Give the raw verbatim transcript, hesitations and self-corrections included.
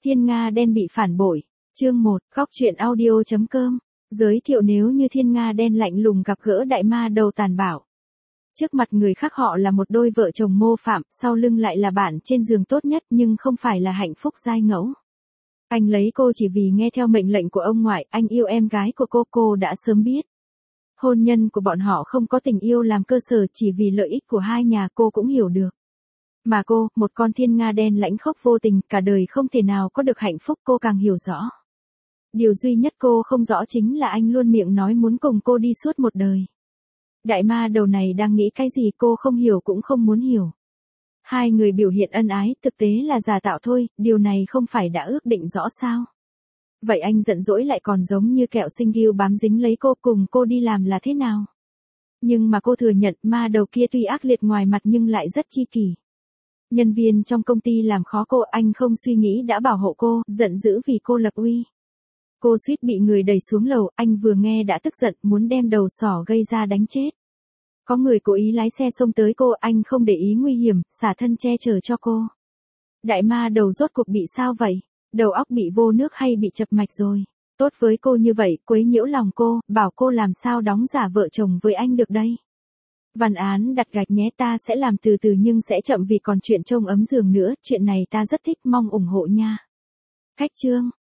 Thiên Nga đen bị phản bội. Chương một, góc truyện audio chấm com. Giới thiệu nếu như Thiên Nga đen lạnh lùng gặp gỡ đại ma đầu tàn bạo. Trước mặt người khác họ là một đôi vợ chồng mô phạm, sau lưng lại là bạn trên giường tốt nhất nhưng không phải là hạnh phúc giai ngẫu. Anh lấy cô chỉ vì nghe theo mệnh lệnh của ông ngoại, anh yêu em gái của cô, cô đã sớm biết. Hôn nhân của bọn họ không có tình yêu làm cơ sở, chỉ vì lợi ích của hai nhà, cô cũng hiểu được. Mà cô, một con thiên nga đen lãnh khốc vô tình, cả đời không thể nào có được hạnh phúc, cô càng hiểu rõ. Điều duy nhất cô không rõ chính là anh luôn miệng nói muốn cùng cô đi suốt một đời. Đại ma đầu này đang nghĩ cái gì cô không hiểu cũng không muốn hiểu. Hai người biểu hiện ân ái, thực tế là giả tạo thôi, điều này không phải đã ước định rõ sao? Vậy anh giận dỗi lại còn giống như kẹo sinh ghiu bám dính lấy cô, cùng cô đi làm là thế nào? Nhưng mà cô thừa nhận ma đầu kia tuy ác liệt ngoài mặt nhưng lại rất chi kỷ. Nhân viên trong công ty làm khó cô, anh không suy nghĩ đã bảo hộ cô, giận dữ vì cô lập uy. Cô suýt bị người đẩy xuống lầu, anh vừa nghe đã tức giận, muốn đem đầu sỏ gây ra đánh chết. Có người cố ý lái xe xông tới cô, anh không để ý nguy hiểm, xả thân che chở cho cô. Đại ma đầu rốt cuộc bị sao vậy? Đầu óc bị vô nước hay bị chập mạch rồi? Tốt với cô như vậy, quấy nhiễu lòng cô, bảo cô làm sao đóng giả vợ chồng với anh được đây? Văn án đặt gạch nhé, ta sẽ làm từ từ nhưng sẽ chậm vì còn chuyện trông ấm giường nữa, chuyện này ta rất thích, mong ủng hộ nha. Khách chương.